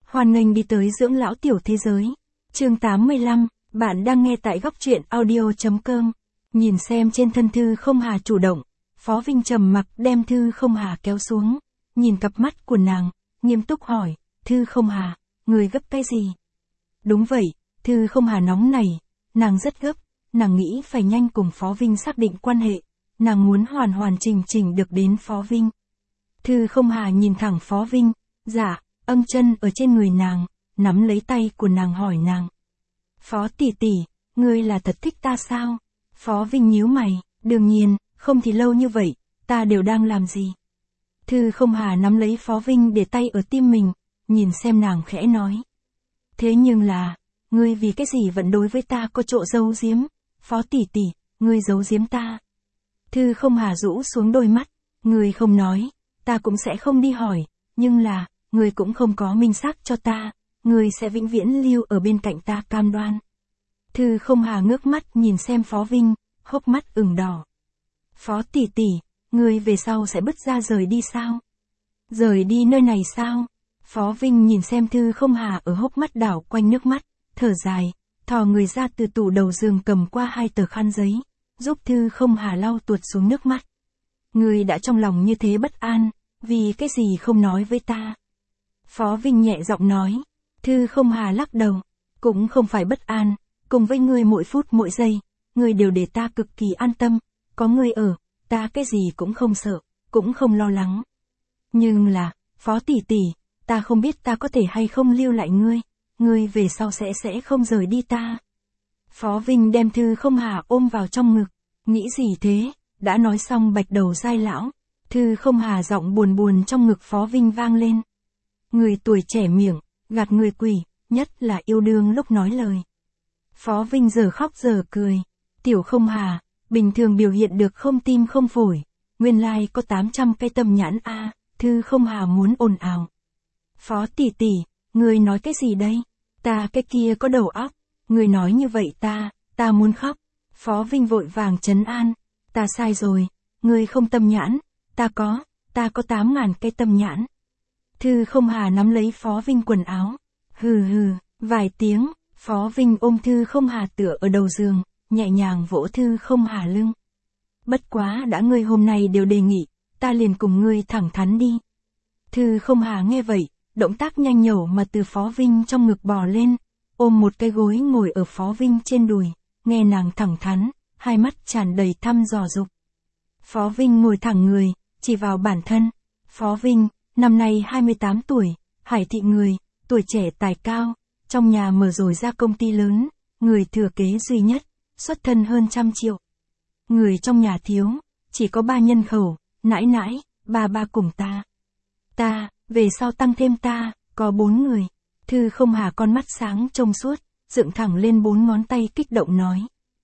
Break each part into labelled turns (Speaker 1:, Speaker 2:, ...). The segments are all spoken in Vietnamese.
Speaker 1: Hoan nghênh đi tới dưỡng lão tiểu thế giới. Chương 85, bạn đang nghe tại góc truyện audio.com. Nhìn xem trên thân Thư Không Hà chủ động, Phó Vinh trầm mặc đem Thư Không Hà kéo xuống, nhìn cặp mắt của nàng, nghiêm túc hỏi, Thư Không Hà, người gấp cái gì? Đúng vậy, Thư Không Hà nóng nảy, nàng rất gấp, nàng nghĩ phải nhanh cùng Phó Vinh xác định quan hệ, nàng muốn hoàn hoàn chỉnh được đến Phó Vinh. Thư Không Hà nhìn thẳng Phó Vinh, dạ, âng chân ở trên người nàng, nắm lấy tay của nàng hỏi nàng. Phó tỷ tỷ, ngươi là thật thích ta sao? Phó Vinh nhíu mày, đương nhiên, không thì lâu như vậy, ta đều đang làm gì? Thư Không Hà nắm lấy Phó Vinh để tay ở tim mình, nhìn xem nàng khẽ nói. Thế nhưng là, ngươi vì cái gì vẫn đối với ta có chỗ giấu giếm? Phó tỷ tỷ, ngươi giấu giếm ta. Thư Không Hà rũ xuống đôi mắt, ngươi không nói, ta cũng sẽ không đi hỏi, nhưng là, ngươi cũng không có minh xác cho ta, ngươi sẽ vĩnh viễn lưu ở bên cạnh ta cam đoan. Thư Không Hà ngước mắt nhìn xem Phó Vinh, hốc mắt ửng đỏ. Phó tỷ tỷ, ngươi về sau sẽ bứt ra rời đi sao? Rời đi nơi này sao? Phó Vinh nhìn xem Thư Không Hà ở hốc mắt đảo quanh nước mắt, thở dài, thò người ra từ tủ đầu giường cầm qua 2 tờ khăn giấy, giúp Thư Không Hà lau tuột xuống nước mắt. Ngươi đã trong lòng như thế bất an, vì cái gì không nói với ta? Phó Vinh nhẹ giọng nói. Thư Không Hà lắc đầu, cũng không phải bất an, cùng với ngươi mỗi phút mỗi giây, ngươi đều để ta cực kỳ an tâm, có ngươi ở, ta cái gì cũng không sợ, cũng không lo lắng. Nhưng là, Phó tỷ tỷ, ta không biết ta có thể hay không lưu lại ngươi về sau sẽ không rời đi ta. Phó Vinh đem Thư Không Hà ôm vào trong ngực, nghĩ gì thế, đã nói xong bạch đầu dai lão. Thư Không Hà giọng buồn trong ngực Phó Vinh vang lên. Người tuổi trẻ miệng, gạt người quỷ, nhất là yêu đương lúc nói lời. Phó Vinh giờ khóc giờ cười. Tiểu Không Hà, bình thường biểu hiện được không tim không phổi, nguyên lai có 800 cây tâm nhãn a. Thư Không Hà muốn ồn ào. Phó tỷ tỷ, người nói cái gì đây? Ta cái kia có đầu óc, người nói như vậy ta muốn khóc. Phó Vinh vội vàng trấn an, ta sai rồi, người không tâm nhãn, ta có 8.000 cây tâm nhãn. Thư Không Hà nắm lấy Phó Vinh quần áo, hừ, vài tiếng, Phó Vinh ôm Thư Không Hà tựa ở đầu giường, nhẹ nhàng vỗ Thư Không Hà lưng. Bất quá đã ngươi hôm nay đều đề nghị, ta liền cùng ngươi thẳng thắn đi. Thư Không Hà nghe vậy, động tác nhanh nhẩu mà từ Phó Vinh trong ngực bò lên, ôm một cái gối ngồi ở Phó Vinh trên đùi, nghe nàng thẳng thắn, hai mắt tràn đầy thăm dò dục. Phó Vinh ngồi thẳng người, chỉ vào bản thân. Phó Vinh, năm nay 28 tuổi, Hải thị người, tuổi trẻ tài cao, trong nhà mở rồi ra công ty lớn, người thừa kế duy nhất, xuất thân hơn 100 triệu. Người trong nhà thiếu, chỉ có 3 nhân khẩu, nãi, ba cùng ta. Ta, về sau tăng thêm ta, có 4 người. Thư Không Hà con mắt sáng trông suốt, dựng thẳng lên 4 ngón tay kích động nói.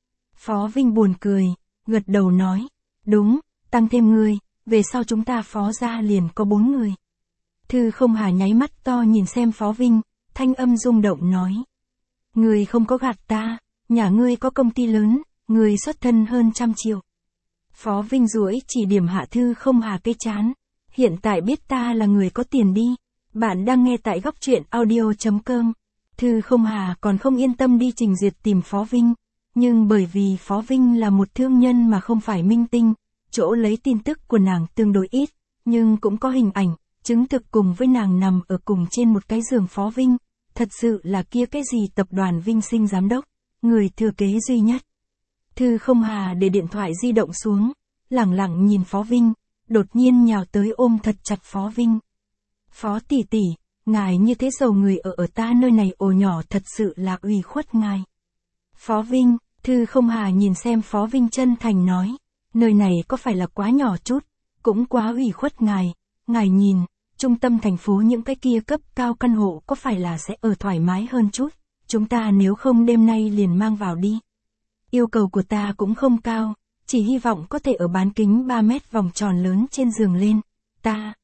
Speaker 1: Phó Vinh buồn cười, gật đầu nói, đúng, tăng thêm ngươi, về sau chúng ta Phó gia liền có 4 người. Thư Không Hà nháy mắt to nhìn xem Phó Vinh, thanh âm rung động nói. Ngươi không có gạt ta, nhà ngươi có công ty lớn, ngươi xuất thân hơn 100 triệu. Phó Vinh duỗi chỉ điểm hạ Thư Không Hà cái chán. Hiện tại biết ta là người có tiền đi. Bạn đang nghe tại góc truyện audio.com. Thư Không Hà còn không yên tâm đi trình duyệt tìm Phó Vinh. Nhưng bởi vì Phó Vinh là một thương nhân mà không phải minh tinh, chỗ lấy tin tức của nàng tương đối ít, nhưng cũng có hình ảnh, chứng thực cùng với nàng nằm ở cùng trên một cái giường Phó Vinh. Thật sự là kia cái gì tập đoàn Vinh Sinh giám đốc, người thừa kế duy nhất. Thư Không Hà để điện thoại di động xuống, lẳng lặng nhìn Phó Vinh, đột nhiên nhào tới ôm thật chặt Phó Vinh. Phó tỷ tỷ, ngài như thế giàu người ở ta nơi này ồ nhỏ thật sự là ủy khuất ngài. Phó Vinh, Thư Không Hà nhìn xem Phó Vinh chân thành nói, nơi này có phải là quá nhỏ chút, cũng quá ủy khuất ngài nhìn, trung tâm thành phố những cái kia cấp cao căn hộ có phải là sẽ ở thoải mái hơn chút, chúng ta nếu không đêm nay liền mang vào đi. Yêu cầu của ta cũng không cao, chỉ hy vọng có thể ở bán kính 3 mét vòng tròn lớn trên giường lên, ta.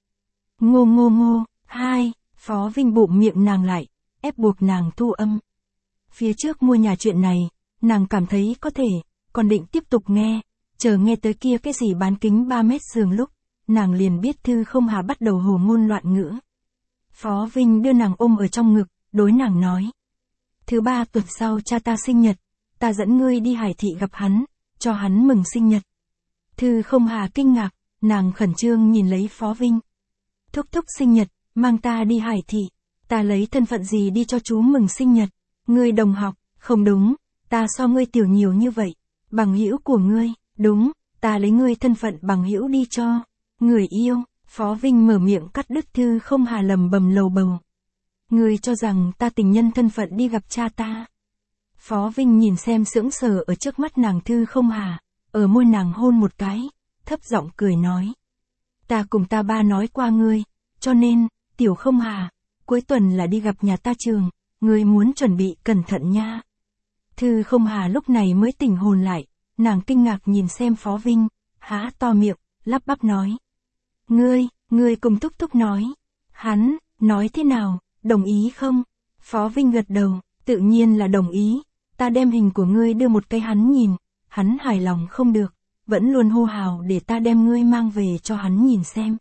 Speaker 1: Ngô, hai, Phó Vinh bụm miệng nàng lại, ép buộc nàng thu âm. Phía trước mua nhà chuyện này, nàng cảm thấy có thể, còn định tiếp tục nghe, chờ nghe tới kia cái gì bán kính 3 mét giường lúc, nàng liền biết Thư Không Hà bắt đầu hồ ngôn loạn ngữ. Phó Vinh đưa nàng ôm ở trong ngực, đối nàng nói. Thứ 3 tuần sau cha ta sinh nhật, ta dẫn ngươi đi Hải Thị gặp hắn, cho hắn mừng sinh nhật. Thư Không Hà kinh ngạc, nàng khẩn trương nhìn lấy Phó Vinh. Thúc thúc sinh nhật, mang ta đi Hải Thị, ta lấy thân phận gì đi cho chú mừng sinh nhật? Ngươi đồng học, không đúng, ta so ngươi tiểu nhiều như vậy, bằng hữu của ngươi, đúng, ta lấy ngươi thân phận bằng hữu đi cho người yêu. Phó Vinh mở miệng cắt đứt Thư Không Hà lầm bầm lầu bầu. Ngươi cho rằng ta tình nhân thân phận đi gặp cha ta? Phó Vinh nhìn xem sững sờ ở trước mắt nàng Thư Không Hà, ở môi nàng hôn một cái, thấp giọng cười nói. Ta cùng ta ba nói qua ngươi, cho nên, tiểu Không Hà, cuối tuần là đi gặp nhà ta Trường, ngươi muốn chuẩn bị cẩn thận nha. Thư Không Hà lúc này mới tỉnh hồn lại, nàng kinh ngạc nhìn xem Phó Vinh, há to miệng, lắp bắp nói. Ngươi cùng thúc thúc nói. Hắn, nói thế nào, đồng ý không? Phó Vinh gật đầu, tự nhiên là đồng ý, ta đem hình của ngươi đưa một cái hắn nhìn, hắn hài lòng không được, vẫn luôn hô hào để ta đem ngươi mang về cho hắn nhìn xem.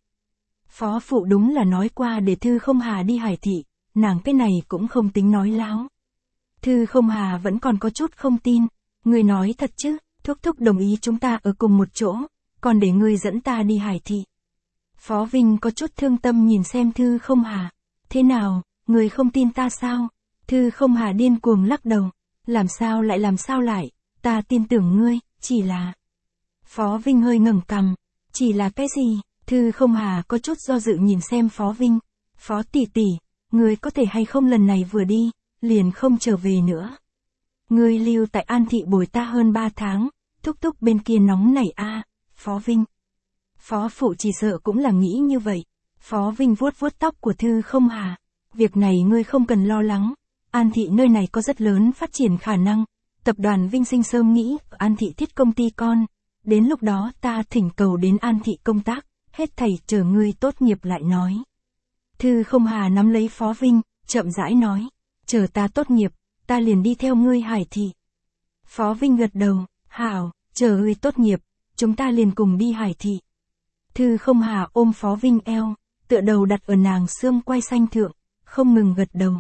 Speaker 1: Phó phụ đúng là nói qua để Thư Không Hà đi Hải Thị, nàng cái này cũng không tính nói láo. Thư Không Hà vẫn còn có chút không tin, ngươi nói thật chứ, thúc thúc đồng ý chúng ta ở cùng một chỗ, còn để ngươi dẫn ta đi Hải Thị. Phó Vinh có chút thương tâm nhìn xem Thư Không Hà. Thế nào, người không tin ta sao? Thư Không Hà điên cuồng lắc đầu. Làm sao lại, ta tin tưởng ngươi, chỉ là... Phó Vinh hơi ngẩng cằm. Chỉ là cái gì? Thư Không Hà có chút do dự nhìn xem Phó Vinh. Phó tỷ tỷ, ngươi có thể hay không lần này vừa đi, liền không trở về nữa. Ngươi lưu tại An Thị bồi ta hơn 3 tháng, thúc thúc bên kia nóng nảy a. Phó Vinh. Phó phụ chỉ sợ cũng là nghĩ như vậy. Phó Vinh vuốt vuốt tóc của Thư Không Hà. Việc này ngươi không cần lo lắng. An Thị nơi này có rất lớn phát triển khả năng. Tập đoàn Vinh Sinh Sớm nghĩ ở An Thị thiết công ty con. Đến lúc đó ta thỉnh cầu đến An Thị công tác. Hết thảy chờ ngươi tốt nghiệp lại nói. Thư Không Hà nắm lấy Phó Vinh, chậm rãi nói. Chờ ta tốt nghiệp, ta liền đi theo ngươi Hải Thị. Phó Vinh gật đầu. Hảo, chờ ngươi tốt nghiệp, chúng ta liền cùng đi Hải Thị. Thư Không Hà ôm Phó Vinh eo, tựa đầu đặt ở nàng xương quai xanh thượng, không ngừng gật đầu.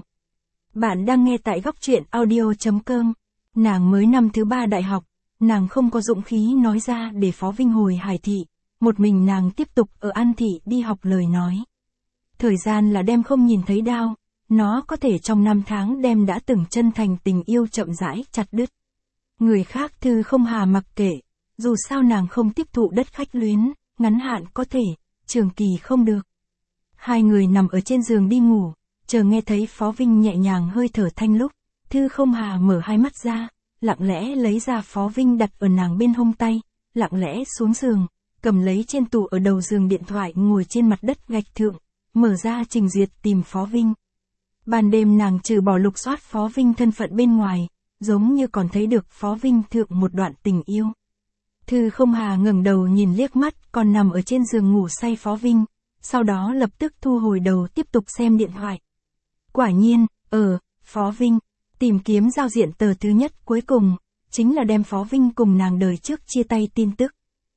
Speaker 1: Bạn đang nghe tại góc truyện audio.com. Nàng mới năm thứ 3 đại học, nàng không có dũng khí nói ra để Phó Vinh hồi Hải Thị, một mình nàng tiếp tục ở An Thị đi học lời nói. Thời gian là đem không nhìn thấy đao, nó có thể trong 5 tháng đem đã từng chân thành tình yêu chậm rãi chặt đứt. Người khác Thư Không Hà mặc kệ, dù sao nàng không tiếp thụ đất khách luyến. Ngắn hạn có thể, trường kỳ không được. Hai người nằm ở trên giường đi ngủ, chờ nghe thấy Phó Vinh nhẹ nhàng hơi thở thanh lúc, Thư Không Hà mở hai mắt ra, lặng lẽ lấy ra Phó Vinh đặt ở nàng bên hông tay, lặng lẽ xuống giường, cầm lấy trên tủ ở đầu giường điện thoại ngồi trên mặt đất gạch thượng, mở ra trình duyệt tìm Phó Vinh. Ban đêm nàng trừ bỏ lục soát Phó Vinh thân phận bên ngoài, giống như còn thấy được Phó Vinh thượng một đoạn tình yêu. Thư Không Hà ngẩng đầu nhìn liếc mắt còn nằm ở trên giường ngủ say Phó Vinh, sau đó lập tức thu hồi đầu tiếp tục xem điện thoại. Quả nhiên, Phó Vinh, tìm kiếm giao diện tờ thứ nhất cuối cùng, chính là đem Phó Vinh cùng nàng đời trước chia tay tin tức.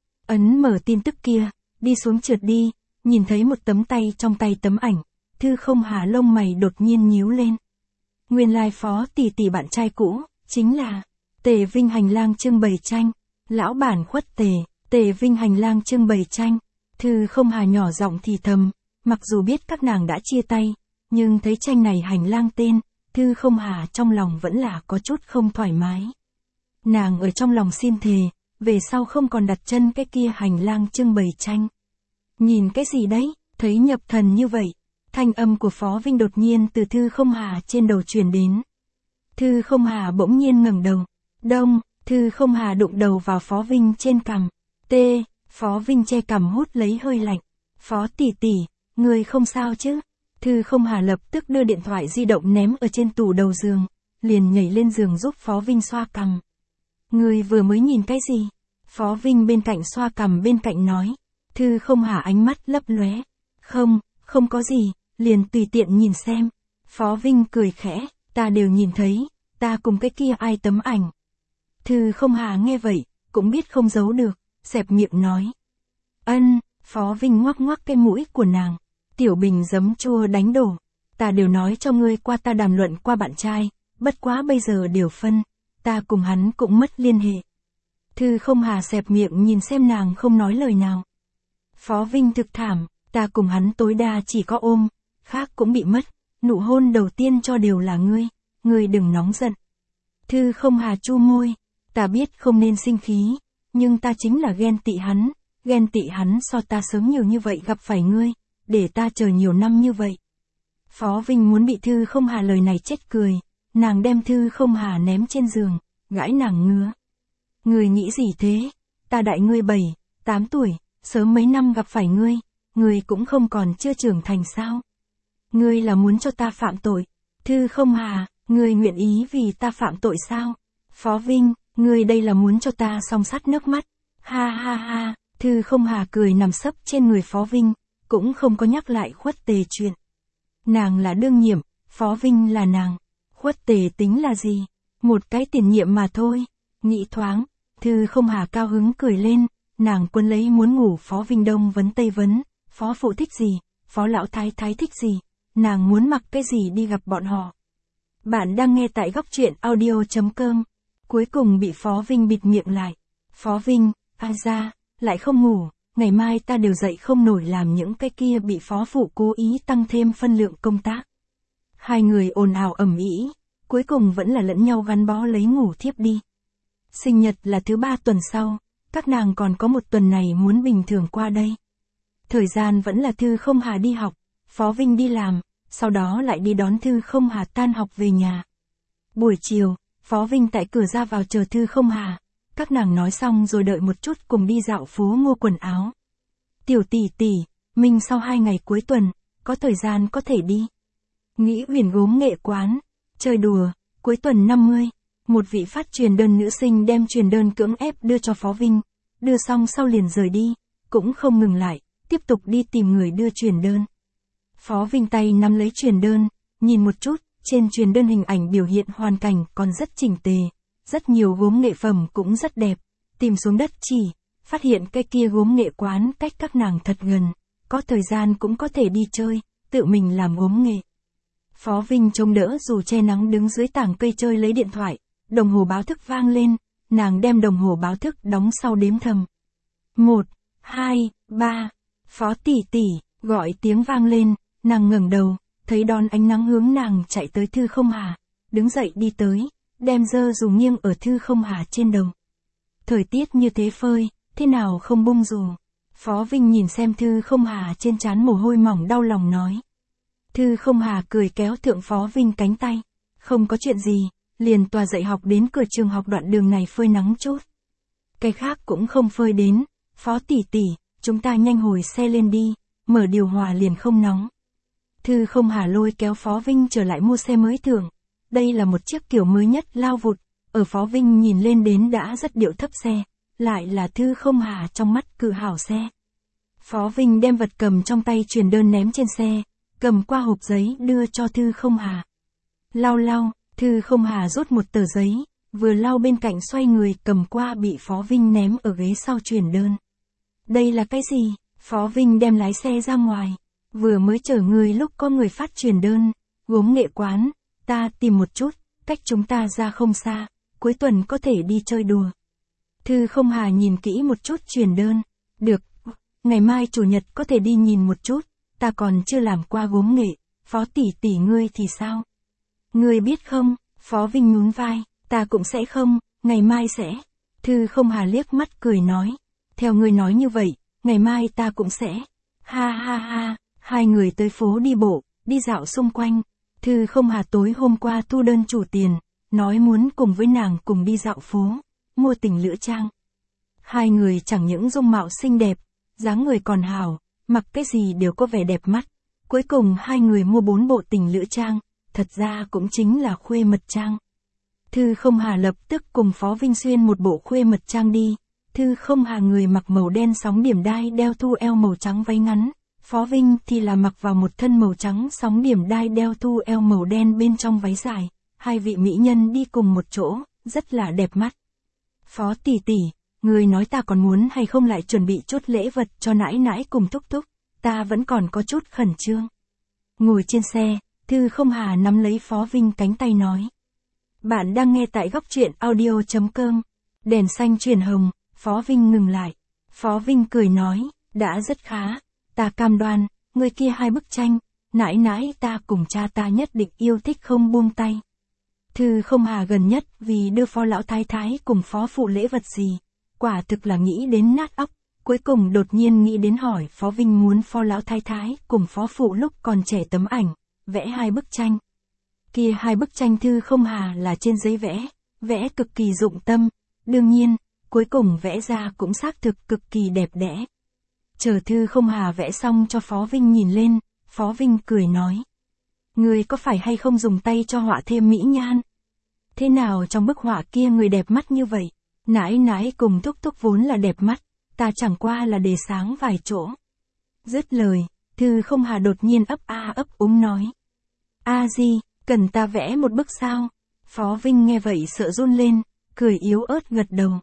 Speaker 1: Ấn mở tin tức kia, đi xuống trượt đi, nhìn thấy một tấm tay trong tay tấm ảnh, Thư Không Hà lông mày đột nhiên nhíu lên. Nguyên lai Phó tỷ tỷ bạn trai cũ, chính là Tề Vinh hành lang trưng bày tranh. Lão bản khuất Tề Vinh hành lang trưng bày tranh. Thư Không Hà nhỏ giọng thì thầm, mặc dù biết các nàng đã chia tay, nhưng thấy tranh này hành lang tên, Thư Không Hà trong lòng vẫn là có chút không thoải mái. Nàng ở trong lòng xin thề, về sau không còn đặt chân cái kia hành lang trưng bày tranh. Nhìn cái gì đấy, thấy nhập thần như vậy, thanh âm của Phó Vinh đột nhiên từ Thư Không Hà trên đầu truyền đến. Thư Không Hà bỗng nhiên ngẩng đầu, đông. Thư Không Hà đụng đầu vào Phó Vinh trên cằm. Phó Vinh che cằm hút lấy hơi lạnh. Phó tỷ tỷ, người không sao chứ? Thư Không Hà lập tức đưa điện thoại di động ném ở trên tủ đầu giường, liền nhảy lên giường giúp Phó Vinh xoa cằm. Người vừa mới nhìn cái gì? Phó Vinh bên cạnh xoa cằm bên cạnh nói. Thư Không Hà ánh mắt lấp lóe. Không có gì, liền tùy tiện nhìn xem. Phó Vinh cười khẽ, ta đều nhìn thấy, ta cùng cái kia ai tấm ảnh. Thư Không Hà nghe vậy, cũng biết không giấu được, xẹp miệng nói. Phó Vinh ngoắc ngoắc cái mũi của nàng. Tiểu bình giấm chua đánh đổ, Ta đều nói cho ngươi qua, ta đàm luận qua bạn trai, bất quá bây giờ đều phân, ta cùng hắn cũng mất liên hệ. Thư không hà xẹp miệng nhìn xem nàng không nói lời nào. Phó Vinh thực thảm, ta cùng hắn tối đa chỉ có ôm, khác cũng bị mất, nụ hôn đầu tiên cho đều là ngươi đừng nóng giận. Thư không hà chu môi, ta biết không nên sinh khí, nhưng ta chính là ghen tị hắn so ta sớm nhiều như vậy gặp phải ngươi, để ta chờ nhiều năm như vậy. Phó Vinh muốn bị Thư không hà lời này chết cười, nàng đem Thư không hà ném trên giường, gãi nàng ngứa. Ngươi nghĩ gì thế, ta đại ngươi 7, 8 tuổi, sớm mấy năm gặp phải ngươi cũng không còn chưa trưởng thành sao. Ngươi là muốn cho ta phạm tội, Thư không hà, ngươi nguyện ý vì ta phạm tội sao? Phó Vinh, ngươi đây là muốn cho ta song sắt nước mắt, ha ha ha, Thư không hà cười nằm sấp trên người Phó Vinh, cũng không có nhắc lại Khuất Tề chuyện. Nàng là đương nhiệm, Phó Vinh là nàng, Khuất Tề tính là gì? Một cái tiền nhiệm mà thôi. Nghĩ thoáng, Thư không hà cao hứng cười lên, nàng quân lấy muốn ngủ Phó Vinh đông vấn tây vấn, Phó Phụ thích gì, Phó Lão Thái Thái thích gì, nàng muốn mặc cái gì đi gặp bọn họ. Bạn đang nghe tại góc truyện audio.com. Cuối cùng bị Phó Vinh bịt miệng lại. Phó Vinh, ra, lại không ngủ, ngày mai ta đều dậy không nổi làm những cái kia, bị Phó Phụ cố ý tăng thêm phân lượng công tác. Hai người ồn ào ầm ĩ, cuối cùng vẫn là lẫn nhau gắn bó lấy ngủ thiếp đi. Sinh nhật là thứ 3 tuần sau, các nàng còn có một tuần này muốn bình thường qua đây. Thời gian vẫn là Thư không hà đi học, Phó Vinh đi làm, sau đó lại đi đón Thư không hà tan học về nhà. Buổi chiều, Phó Vinh tại cửa ra vào chờ Thư không hà, các nàng nói xong rồi đợi một chút cùng đi dạo phố mua quần áo. Tiểu tỷ tỷ, mình sau 2 ngày cuối tuần, có thời gian có thể đi. Nghĩ Huyền gốm nghệ quán, chơi đùa, cuối tuần 50. Một vị phát truyền đơn nữ sinh đem truyền đơn cưỡng ép đưa cho Phó Vinh, đưa xong sau liền rời đi, cũng không ngừng lại, tiếp tục đi tìm người đưa truyền đơn. Phó Vinh tay nắm lấy truyền đơn, nhìn một chút, trên truyền đơn hình ảnh biểu hiện hoàn cảnh còn rất chỉnh tề, rất nhiều gốm nghệ phẩm cũng rất đẹp, tìm xuống đất chỉ, phát hiện cái kia gốm nghệ quán cách các nàng thật gần, có thời gian cũng có thể đi chơi, tự mình làm gốm nghệ. Phó Vinh chống đỡ dù che nắng đứng dưới tảng cây chơi lấy điện thoại, đồng hồ báo thức vang lên, nàng đem đồng hồ báo thức đóng sau đếm thầm. 1, 2, 3, Phó tỷ tỷ, gọi tiếng vang lên, nàng ngẩng đầu, thấy đón ánh nắng hướng nàng chạy tới Thư không hà, đứng dậy đi tới, đem dơ dù nghiêng ở Thư không hà trên đầu. Thời tiết như thế phơi, thế nào không bung dù? Phó Vinh nhìn xem Thư không hà trên trán mồ hôi mỏng đau lòng nói. Thư không hà cười kéo thượng Phó Vinh cánh tay, không có chuyện gì, liền tòa dạy học đến cửa trường học đoạn đường này phơi nắng chút. Cái khác cũng không phơi đến, Phó tỷ tỷ, chúng ta nhanh hồi xe lên đi, mở điều hòa liền không nóng. Thư không hà lôi kéo Phó Vinh trở lại mua xe mới thưởng, đây là một chiếc kiểu mới nhất lao vụt, ở Phó Vinh nhìn lên đến đã rất điệu thấp xe, lại là Thư không hà trong mắt cự hảo xe. Phó Vinh đem vật cầm trong tay truyền đơn ném trên xe, cầm qua hộp giấy đưa cho Thư không hà. Lau, Thư không hà rút một tờ giấy, vừa lau bên cạnh xoay người cầm qua bị Phó Vinh ném ở ghế sau truyền đơn. Đây là cái gì? Phó Vinh đem lái xe ra ngoài. Vừa mới chở người lúc có người phát truyền đơn, gốm nghệ quán, ta tìm một chút, cách chúng ta ra không xa, cuối tuần có thể đi chơi đùa. Thư không hà nhìn kỹ một chút truyền đơn, được, ngày mai chủ nhật có thể đi nhìn một chút, ta còn chưa làm qua gốm nghệ, Phó tỷ tỷ ngươi thì sao? Ngươi biết không? Phó Vinh nhún vai, ta cũng sẽ không, ngày mai sẽ. Thư không hà liếc mắt cười nói, theo ngươi nói như vậy, ngày mai ta cũng sẽ. Ha ha ha, hai người tới phố đi bộ, đi dạo xung quanh. Thư không hà tối hôm qua thu đơn chủ tiền, nói muốn cùng với nàng cùng đi dạo phố, mua tình lữ trang. Hai người chẳng những dung mạo xinh đẹp, dáng người còn hảo, mặc cái gì đều có vẻ đẹp mắt. Cuối cùng hai người mua 4 bộ tình lữ trang, thật ra cũng chính là khuê mật trang. Thư không hà lập tức cùng Phó Vinh xuyên một bộ khuê mật trang đi. Thư không hà người mặc màu đen sóng điểm đai đeo thu eo màu trắng váy ngắn. Phó Vinh thì là mặc vào một thân màu trắng sóng điểm đai đeo thu eo màu đen bên trong váy dài. Hai vị mỹ nhân đi cùng một chỗ, rất là đẹp mắt. Phó tỷ tỷ, người nói ta còn muốn hay không lại chuẩn bị chút lễ vật cho nãi nãi cùng thúc thúc, ta vẫn còn có chút khẩn trương. Ngồi trên xe, Thư không hà nắm lấy Phó Vinh cánh tay nói. Bạn đang nghe tại góc truyện audio.com. Đèn xanh chuyển hồng, Phó Vinh ngừng lại. Phó Vinh cười nói, đã rất khá. Ta cam đoan, người kia 2 bức tranh, nãi nãi ta cùng cha ta nhất định yêu thích không buông tay. Thư không hà gần nhất vì đưa Phó lão thái thái cùng Phó phụ lễ vật gì. Quả thực là nghĩ đến nát óc. Cuối cùng đột nhiên nghĩ đến hỏi Phó Vinh muốn Phó lão thái thái cùng Phó phụ lúc còn trẻ tấm ảnh, vẽ 2 bức tranh. Kia 2 bức tranh Thư không hà là trên giấy vẽ cực kỳ dụng tâm, đương nhiên, cuối cùng vẽ ra cũng xác thực cực kỳ đẹp đẽ. Chờ Thư không hà vẽ xong cho Phó Vinh nhìn lên, Phó Vinh cười nói. Người có phải hay không dùng tay cho họa thêm mỹ nhan? Thế nào trong bức họa kia người đẹp mắt như vậy? Nãi nãi cùng thúc thúc vốn là đẹp mắt, ta chẳng qua là đề sáng vài chỗ. Dứt lời, Thư không hà đột nhiên ấp úng nói. Gì, cần ta vẽ một bức sao? Phó Vinh nghe vậy sợ run lên, cười yếu ớt gật đầu.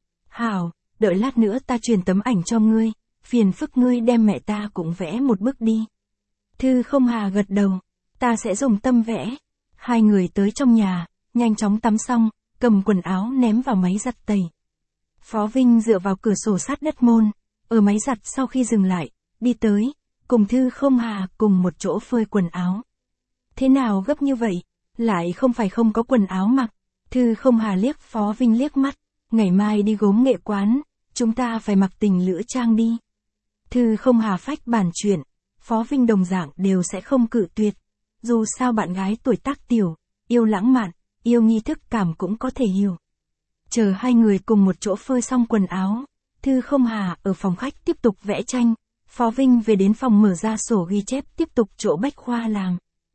Speaker 1: Hảo, đợi lát nữa ta truyền tấm ảnh cho ngươi, phiền phức ngươi đem mẹ ta cũng vẽ một bức đi. Thư không hà gật đầu, ta sẽ dùng tâm vẽ. Hai người tới trong nhà, nhanh chóng tắm xong, cầm quần áo ném vào máy giặt tẩy. Phó Vinh dựa vào cửa sổ sát đất môn, ở máy giặt sau khi dừng lại, đi tới, cùng Thư không hà cùng một chỗ phơi quần áo. Thế nào gấp như vậy, lại không phải không có quần áo mặc. Thư không hà liếc Phó Vinh liếc mắt, ngày mai đi gốm nghệ quán, chúng ta phải mặc tình lữ trang đi. Thư không hà phách bàn chuyện, Phó Vinh đồng dạng đều sẽ không cự tuyệt. Dù sao bạn gái tuổi tác tiểu, yêu lãng mạn, yêu nghi thức cảm cũng có thể hiểu. Chờ hai người cùng một chỗ phơi xong quần áo, Thư không hà ở phòng khách tiếp tục vẽ tranh, Phó Vinh về đến phòng mở ra sổ ghi chép tiếp tục chỗ bách khoa làm.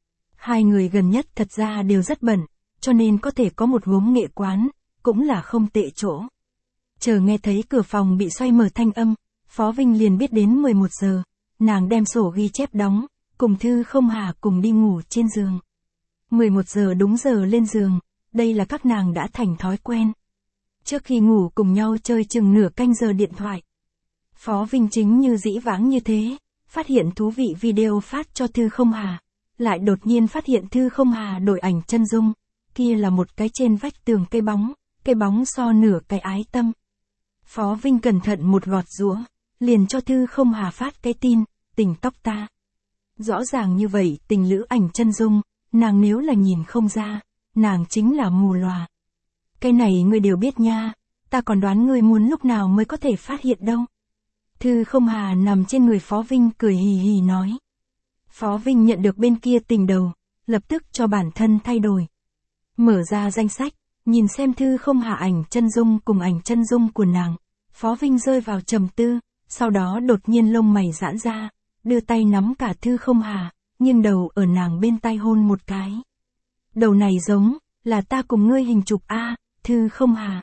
Speaker 1: Hai người gần nhất thật ra đều rất bận, cho nên có thể có một gốm nghệ quán, cũng là không tệ chỗ. Chờ nghe thấy cửa phòng bị xoay mở thanh âm, Phó Vinh liền biết đến 11 giờ, nàng đem sổ ghi chép đóng, cùng Thư không hà cùng đi ngủ trên giường. 11 giờ đúng giờ lên giường, đây là các nàng đã thành thói quen. Trước khi ngủ cùng nhau chơi chừng nửa canh giờ điện thoại. Phó Vinh chính như dĩ vãng như thế, phát hiện thú vị video phát cho Thư không hà. Lại đột nhiên phát hiện Thư không hà đổi ảnh chân dung, kia là một cái trên vách tường cây bóng so nửa cái ái tâm. Phó Vinh cẩn thận một gọt giũa, liền cho Thư không hà phát cái tin, tình tóc ta. Rõ ràng như vậy tình lữ ảnh chân dung, nàng nếu là nhìn không ra, nàng chính là mù lòa. Cái này ngươi đều biết nha, ta còn đoán ngươi muốn lúc nào mới có thể phát hiện đâu. Thư không hà nằm trên người Phó Vinh cười hì hì nói. Phó Vinh nhận được bên kia tình đầu, lập tức cho bản thân thay đổi. Mở ra danh sách, nhìn xem Thư không hà ảnh chân dung cùng ảnh chân dung của nàng. Phó Vinh rơi vào trầm tư, sau đó đột nhiên lông mày giãn ra, đưa tay nắm cả Thư không hà, nghiêng đầu ở nàng bên tai hôn một cái. Đầu này giống, là ta cùng ngươi hình chụp A, Thư không hà.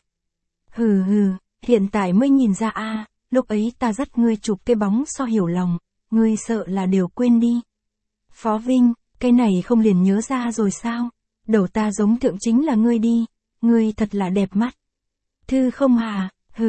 Speaker 1: Hừ, hiện tại mới nhìn ra A, lúc ấy ta dắt ngươi chụp cái bóng so hiểu lòng, ngươi sợ là đều quên đi. Phó Vinh, cái này không liền nhớ ra rồi sao? Đầu ta giống thượng chính là ngươi đi, ngươi thật là đẹp mắt. Thư không hà,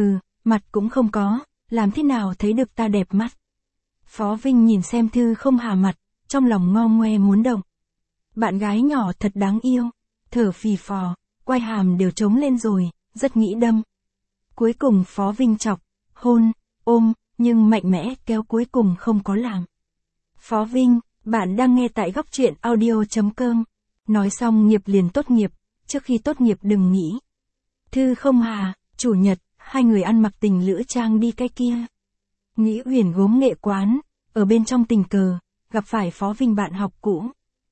Speaker 1: mặt cũng không có, làm thế nào thấy được ta đẹp mắt? Phó Vinh nhìn xem Thư không hà mặt, trong lòng ngo ngoe muốn động. Bạn gái nhỏ thật đáng yêu, thở phì phò, quai hàm đều trống lên rồi, rất nghĩ đâm. Cuối cùng Phó Vinh chọc, hôn, ôm, nhưng mạnh mẽ kéo cuối cùng không có làm. Phó Vinh, bạn đang nghe tại góc truyện audio.com. Nói xong nghiệp liền tốt nghiệp, trước khi tốt nghiệp đừng nghĩ. Thư không hà, chủ nhật, hai người ăn mặc tình lữ trang đi cái kia. Nghĩ Huyền gốm nghệ quán, ở bên trong tình cờ, gặp phải Phó Vinh bạn học cũ.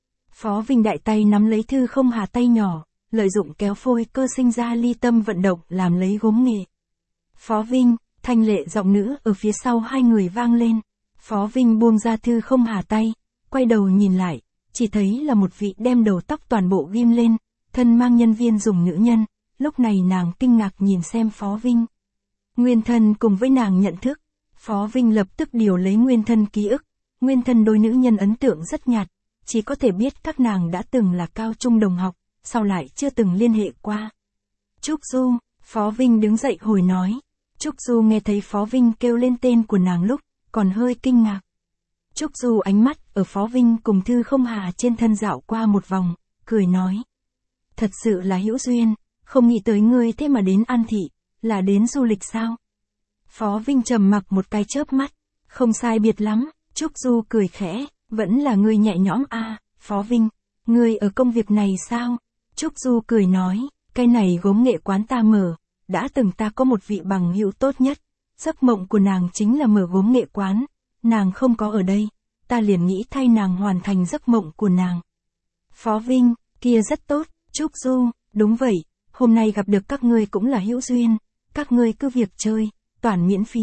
Speaker 1: Phó Vinh đại tay nắm lấy Thư không hà tay nhỏ, lợi dụng kéo phôi cơ sinh ra ly tâm vận động làm lấy gốm nghệ. Phó Vinh, thanh lệ giọng nữ ở phía sau hai người vang lên. Phó Vinh buông ra Thư không hà tay, quay đầu nhìn lại, chỉ thấy là một vị đem đầu tóc toàn bộ ghim lên, thân mang nhân viên dùng nữ nhân. Lúc này nàng kinh ngạc nhìn xem Phó Vinh. Nguyên thân cùng với nàng nhận thức, Phó Vinh lập tức điều lấy nguyên thân ký ức. Nguyên thân đối nữ nhân ấn tượng rất nhạt, chỉ có thể biết các nàng đã từng là cao trung đồng học, sau lại chưa từng liên hệ qua. Trúc Du, Phó Vinh đứng dậy hồi nói. Trúc Du nghe thấy Phó Vinh kêu lên tên của nàng lúc, còn hơi kinh ngạc. Trúc Du ánh mắt ở Phó Vinh cùng Thư Không Hà trên thân dạo qua một vòng, cười nói. Thật sự là hữu duyên, không nghĩ tới ngươi thế mà đến An Thị, là đến du lịch sao? Phó Vinh trầm mặc một cái chớp mắt, không sai biệt lắm, Trúc Du cười khẽ, vẫn là ngươi nhẹ nhõm à, Phó Vinh, ngươi ở công việc này sao? Trúc Du cười nói, cái này gốm nghệ quán ta mở, đã từng ta có một vị bằng hữu tốt nhất, giấc mộng của nàng chính là mở gốm nghệ quán, nàng không có ở đây, ta liền nghĩ thay nàng hoàn thành giấc mộng của nàng. Phó Vinh, kia rất tốt, Trúc Du, đúng vậy, hôm nay gặp được các ngươi cũng là hữu duyên, các ngươi cứ việc chơi, toàn miễn phí.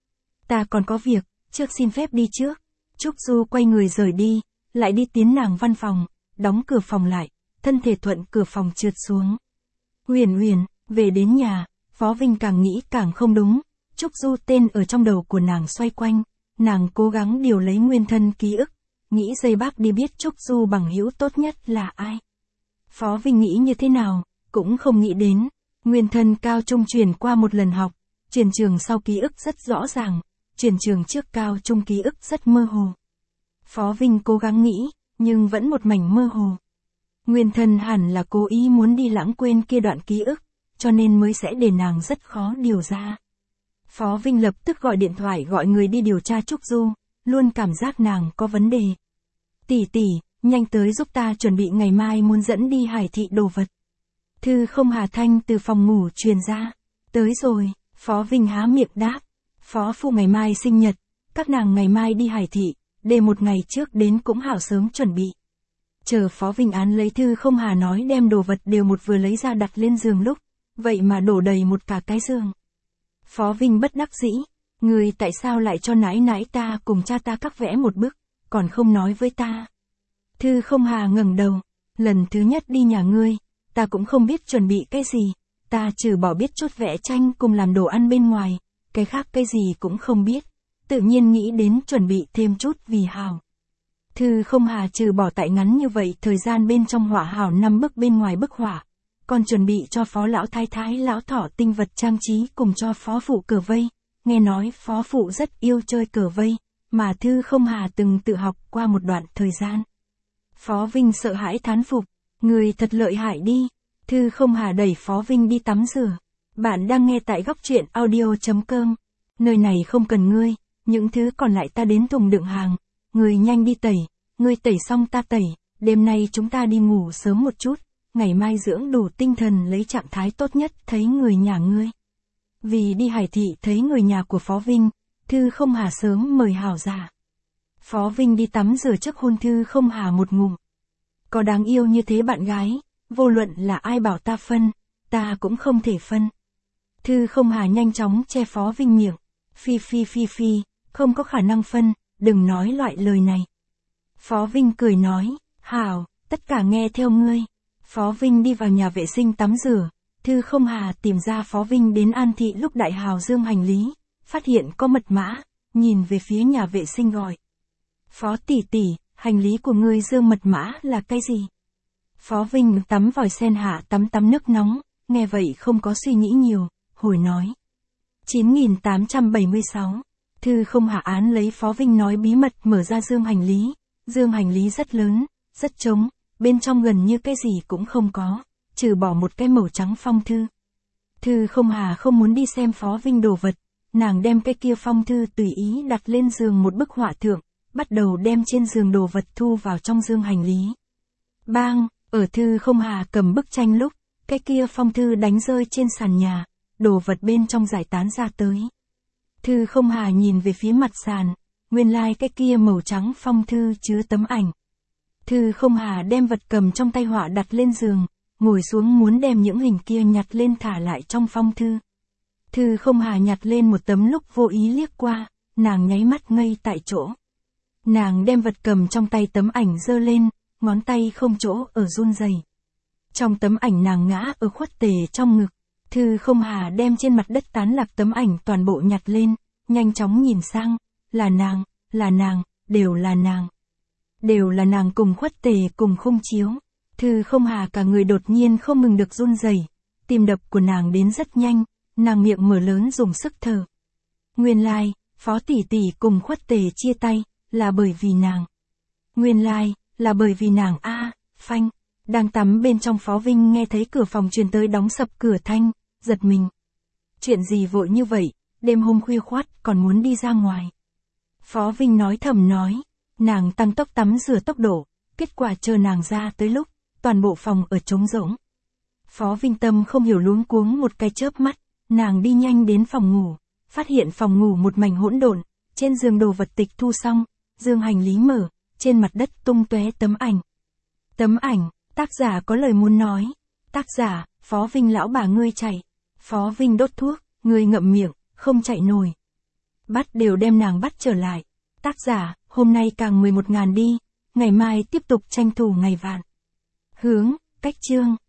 Speaker 1: Ta còn có việc, trước xin phép đi trước. Trúc Du quay người rời đi, lại đi tiến nàng văn phòng, đóng cửa phòng lại, thân thể thuận cửa phòng trượt xuống. Huyền Huyền, về đến nhà, Phó Vinh càng nghĩ càng không đúng, Trúc Du tên ở trong đầu của nàng xoay quanh, nàng cố gắng điều lấy nguyên thân ký ức, nghĩ giây bác đi biết Trúc Du bằng hữu tốt nhất là ai. Phó Vinh nghĩ như thế nào, cũng không nghĩ đến, nguyên thân cao trung chuyển qua một lần học, chuyển trường sau ký ức rất rõ ràng, chuyển trường trước cao trung ký ức rất mơ hồ. Phó Vinh cố gắng nghĩ, nhưng vẫn một mảnh mơ hồ. Nguyên thân hẳn là cố ý muốn đi lãng quên kia đoạn ký ức, cho nên mới sẽ để nàng rất khó điều ra. Phó Vinh lập tức gọi điện thoại gọi người đi điều tra Trúc Du, luôn cảm giác nàng có vấn đề. Tỷ tỷ, nhanh tới giúp ta chuẩn bị ngày mai muốn dẫn đi Hải Thị đồ vật. Thư Không Hà thanh từ phòng ngủ truyền ra. Tới rồi, Phó Vinh há miệng đáp. Phó Phụ ngày mai sinh nhật, các nàng ngày mai đi Hải Thị, để một ngày trước đến cũng hảo sớm chuẩn bị. Chờ Phó Vinh án lấy Thư Không Hà nói đem đồ vật đều một vừa lấy ra đặt lên giường lúc, vậy mà đổ đầy một cả cái giường. Phó Vinh bất đắc dĩ, người tại sao lại cho nãi nãi ta cùng cha ta các vẽ một bức, còn không nói với ta. Thư Không Hà ngẩng đầu, lần thứ nhất đi nhà ngươi, ta cũng không biết chuẩn bị cái gì, ta trừ bỏ biết chút vẽ tranh cùng làm đồ ăn bên ngoài, cái khác cái gì cũng không biết, tự nhiên nghĩ đến chuẩn bị thêm chút vì hảo. Thư Không Hà trừ bỏ tại ngắn như vậy thời gian bên trong họa hảo 5 bức bên ngoài bức họa, còn chuẩn bị cho Phó Lão Thái Thái Lão Thỏ tinh vật trang trí cùng cho Phó Phụ cờ vây, nghe nói Phó Phụ rất yêu chơi cờ vây, mà Thư Không Hà từng tự học qua một đoạn thời gian. Phó Vinh sợ hãi thán phục, người thật lợi hại đi. Thư Không Hà đẩy Phó Vinh đi tắm rửa. Bạn đang nghe tại góc truyện audio.com. Nơi này không cần ngươi, những thứ còn lại ta đến thùng đựng hàng. Ngươi nhanh đi tẩy, ngươi tẩy xong ta tẩy, đêm nay chúng ta đi ngủ sớm một chút, ngày mai dưỡng đủ tinh thần lấy trạng thái tốt nhất thấy người nhà ngươi. Vì đi Hải Thị thấy người nhà của Phó Vinh, Thư Không Hà sớm mời hảo giả. Phó Vinh đi tắm rửa trước hôn Thư Không Hà một ngụm. Có đáng yêu như thế bạn gái, vô luận là ai bảo ta phân, ta cũng không thể phân. Thư Không Hà nhanh chóng che Phó Vinh miệng. Phi, không có khả năng phân, đừng nói loại lời này. Phó Vinh cười nói, hảo, tất cả nghe theo ngươi. Phó Vinh đi vào nhà vệ sinh tắm rửa, Thư Không Hà tìm ra Phó Vinh đến An Thị lúc đại hào dương hành lý, phát hiện có mật mã, nhìn về phía nhà vệ sinh gọi. Phó tỷ tỷ, hành lý của ngươi dương mật mã là cái gì? Phó Vinh tắm vòi sen hạ tắm nước nóng, nghe vậy không có suy nghĩ nhiều, hồi nói. 9876, Thư Không Hà án lấy Phó Vinh nói bí mật mở ra dương hành lý rất lớn, rất trống, bên trong gần như cái gì cũng không có, trừ bỏ một cái màu trắng phong thư. Thư Không Hà không muốn đi xem Phó Vinh đồ vật, nàng đem cái kia phong thư tùy ý đặt lên giường một bức họa thượng, bắt đầu đem trên giường đồ vật thu vào trong dương hành lý. Bang, ở Thư Không Hà cầm bức tranh lúc, cái kia phong thư đánh rơi trên sàn nhà, đồ vật bên trong giải tán ra tới. Thư Không Hà nhìn về phía mặt sàn, nguyên lai cái kia màu trắng phong thư chứa tấm ảnh. Thư Không Hà đem vật cầm trong tay họa đặt lên giường, ngồi xuống muốn đem những hình kia nhặt lên thả lại trong phong thư. Thư Không Hà nhặt lên một tấm lúc vô ý liếc qua, nàng nháy mắt ngây tại chỗ. Nàng đem vật cầm trong tay tấm ảnh giơ lên, ngón tay không chỗ ở run rẩy. Trong tấm ảnh nàng ngã ở khuất tề trong ngực. Thư Không Hà đem trên mặt đất tán lạc tấm ảnh toàn bộ nhặt lên, nhanh chóng nhìn sang, là nàng, đều là nàng. Đều là nàng cùng khuất tề cùng khung chiếu. Thư Không Hà cả người đột nhiên không ngừng được run rẩy, tim đập của nàng đến rất nhanh, nàng miệng mở lớn dùng sức thở. Nguyên lai, Phó tỷ tỷ cùng khuất tề chia tay, là bởi vì nàng. Nguyên lai, là bởi vì nàng phanh. Đang tắm bên trong Phó Vinh nghe thấy cửa phòng truyền tới đóng sập cửa thanh, giật mình. Chuyện gì vội như vậy, đêm hôm khuya khoắt còn muốn đi ra ngoài. Phó Vinh nói thầm nói, nàng tăng tốc tắm rửa tốc độ, kết quả chờ nàng ra tới lúc, toàn bộ phòng ở trống rỗng. Phó Vinh Tâm không hiểu luống cuống một cái chớp mắt, nàng đi nhanh đến phòng ngủ, phát hiện phòng ngủ một mảnh hỗn độn, trên giường đồ vật tịch thu xong, giường hành lý mở, trên mặt đất tung tóe tấm ảnh. Tấm ảnh, tác giả có lời muốn nói. Tác giả, Phó Vinh lão bà ngươi chạy. Phó Vinh đốt thuốc, ngươi ngậm miệng, không chạy nổi. Bắt đều đem nàng bắt trở lại. Tác giả, hôm nay càng 11.000 đi, ngày mai tiếp tục tranh thủ ngày vạn. Hướng, cách chương.